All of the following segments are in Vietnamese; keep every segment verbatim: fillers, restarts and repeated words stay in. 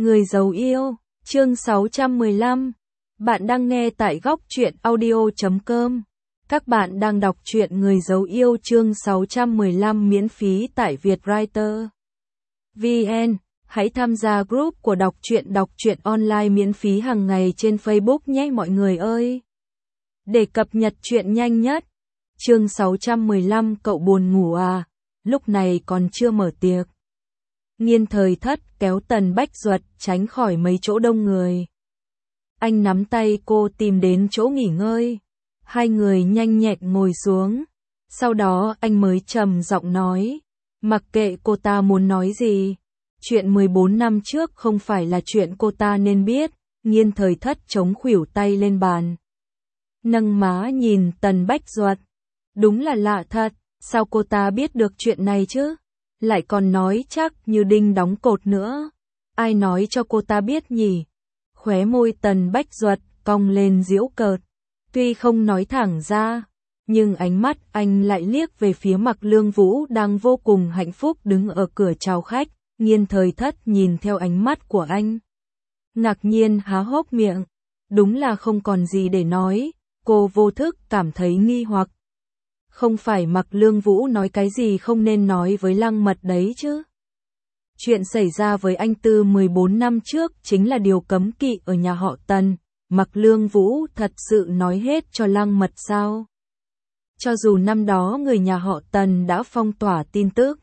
Người giấu yêu, chương sáu trăm mười lăm. Bạn đang nghe tại góc truyện audio chấm com. Các bạn đang đọc truyện Người giấu yêu chương sáu trăm mười lăm miễn phí tại Vietwriter. vê en. Hãy tham gia group của đọc truyện đọc truyện online miễn phí hàng ngày trên Facebook nhé mọi người ơi. Để cập nhật truyện nhanh nhất. Chương sáu trăm mười lăm cậu buồn ngủ à? Lúc này còn chưa mở tiệc. Nghiên Thời Thất kéo Tần Bách Duật tránh khỏi mấy chỗ đông người. Anh nắm tay cô tìm đến chỗ nghỉ ngơi. Hai người nhanh nhẹn ngồi xuống. Sau đó anh mới trầm giọng nói. Mặc kệ cô ta muốn nói gì. Chuyện mười bốn năm trước không phải là chuyện cô ta nên biết. Nghiên Thời Thất chống khuỷu tay lên bàn. Nâng má nhìn Tần Bách Duật. Đúng là lạ thật. Sao cô ta biết được chuyện này chứ? Lại còn nói chắc như đinh đóng cột nữa. Ai nói cho cô ta biết nhỉ? Khóe môi Tần Bách Duật cong lên giễu cợt. Tuy không nói thẳng ra, nhưng ánh mắt anh lại liếc về phía Mặc Lương Vũ đang vô cùng hạnh phúc đứng ở cửa chào khách. Nghiên Thời Thất nhìn theo ánh mắt của anh. Ngạc nhiên há hốc miệng. Đúng là không còn gì để nói. Cô vô thức cảm thấy nghi hoặc. Không phải Mặc Lương Vũ nói cái gì không nên nói với Lăng Mật đấy chứ. Chuyện xảy ra với anh từ mười bốn năm trước chính là điều cấm kỵ ở nhà họ Tần. Mặc Lương Vũ thật sự nói hết cho Lăng Mật sao? Cho dù năm đó người nhà họ Tần đã phong tỏa tin tức.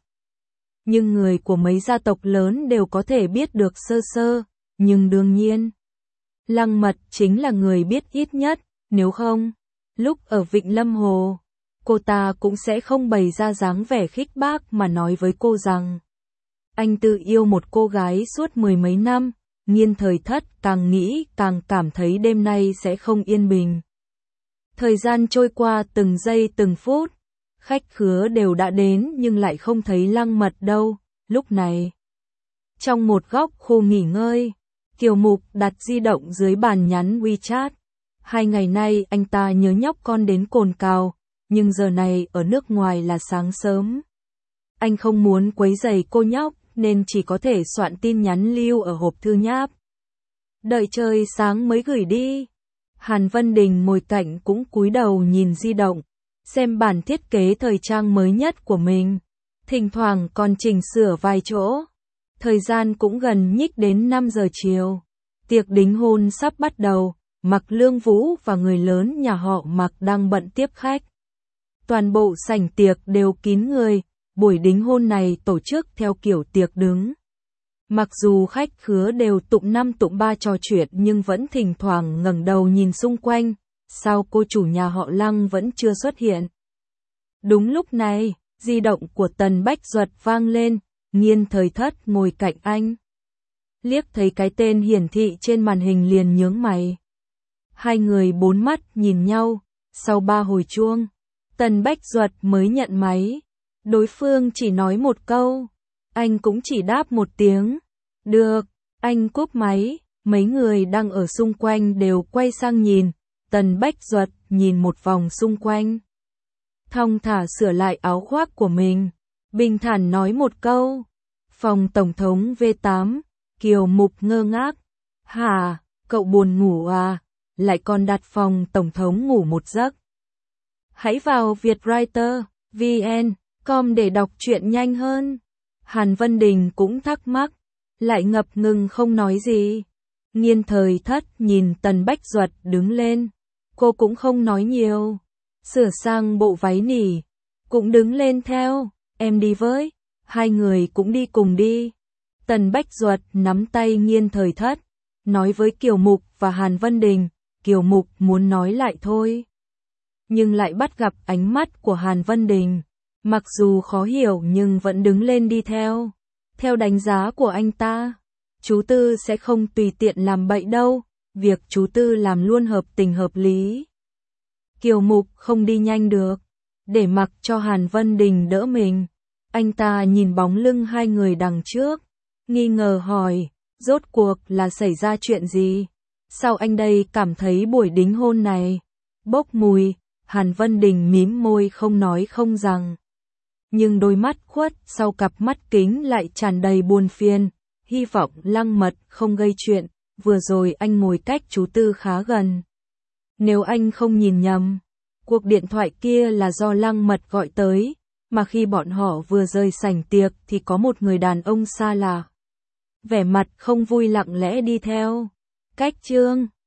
Nhưng người của mấy gia tộc lớn đều có thể biết được sơ sơ. Nhưng đương nhiên, Lăng Mật chính là người biết ít nhất. Nếu không, lúc ở Vịnh Lâm Hồ, cô ta cũng sẽ không bày ra dáng vẻ khích bác mà nói với cô rằng anh tự yêu một cô gái suốt mười mấy năm. Nghiên Thời Thất càng nghĩ càng cảm thấy đêm nay sẽ không yên bình. Thời gian trôi qua từng giây từng phút, khách khứa đều đã đến nhưng lại không thấy Lăng Mật đâu. Lúc này, trong một góc khu nghỉ ngơi, Kiều Mục đặt di động dưới bàn nhắn WeChat. Hai ngày nay anh ta nhớ nhóc con đến cồn cào. Nhưng giờ này ở nước ngoài là sáng sớm. Anh không muốn quấy rầy cô nhóc nên chỉ có thể soạn tin nhắn lưu ở hộp thư nháp. Đợi trời sáng mới gửi đi. Hàn Vân Đình ngồi cạnh cũng cúi đầu nhìn di động, xem bản thiết kế thời trang mới nhất của mình. Thỉnh thoảng còn chỉnh sửa vài chỗ. Thời gian cũng gần nhích đến năm giờ chiều. Tiệc đính hôn sắp bắt đầu. Mặc Lương Vũ và người lớn nhà họ Mặc đang bận tiếp khách. Toàn bộ sảnh tiệc đều kín người, buổi đính hôn này tổ chức theo kiểu tiệc đứng. Mặc dù khách khứa đều tụng năm tụng ba trò chuyện nhưng vẫn thỉnh thoảng ngẩng đầu nhìn xung quanh, sao cô chủ nhà họ Lăng vẫn chưa xuất hiện. Đúng lúc này, di động của Tần Bách Duật vang lên, Nghiên Thời Thất ngồi cạnh anh. Liếc thấy cái tên hiển thị trên màn hình liền nhướng mày. Hai người bốn mắt nhìn nhau, sau ba hồi chuông. Tần Bách Duật mới nhận máy. Đối phương chỉ nói một câu. Anh cũng chỉ đáp một tiếng. Được, anh cúp máy. Mấy người đang ở xung quanh đều quay sang nhìn. Tần Bách Duật nhìn một vòng xung quanh. Thong thả sửa lại áo khoác của mình. Bình thản nói một câu. Phòng Tổng thống vê tám. Kiều Mục ngơ ngác. Hả, cậu buồn ngủ à? Lại còn đặt phòng Tổng thống ngủ một giấc. Hãy vào Vietwriter, vê en, com để đọc truyện nhanh hơn. Hàn Vân Đình cũng thắc mắc, lại ngập ngừng không nói gì. Nghiên Thời Thất nhìn Tần Bách Duật đứng lên, cô cũng không nói nhiều. Sửa sang bộ váy nỉ, cũng đứng lên theo, em đi với, hai người cũng đi cùng đi. Tần Bách Duật nắm tay Nghiên Thời Thất, nói với Kiều Mục và Hàn Vân Đình. Kiều Mục muốn nói lại thôi. Nhưng lại bắt gặp ánh mắt của Hàn Vân Đình. Mặc dù khó hiểu nhưng vẫn đứng lên đi theo. Theo đánh giá của anh ta, chú Tư sẽ không tùy tiện làm bậy đâu. Việc chú Tư làm luôn hợp tình hợp lý. Kiều Mục không đi nhanh được. Để mặc cho Hàn Vân Đình đỡ mình. Anh ta nhìn bóng lưng hai người đằng trước. Nghi ngờ hỏi, rốt cuộc là xảy ra chuyện gì? Sao anh đây cảm thấy buổi đính hôn này bốc mùi? Hàn Vân Đình mím môi không nói không rằng. Nhưng đôi mắt khuất sau cặp mắt kính lại tràn đầy buồn phiền. hy vọng Lăng Mật không gây chuyện, vừa rồi anh ngồi cách chú Tư khá gần. Nếu anh không nhìn nhầm, cuộc điện thoại kia là do Lăng Mật gọi tới, mà khi bọn họ vừa rời sảnh tiệc thì có một người đàn ông xa lạ. Vẻ mặt không vui lặng lẽ đi theo. Cách Trương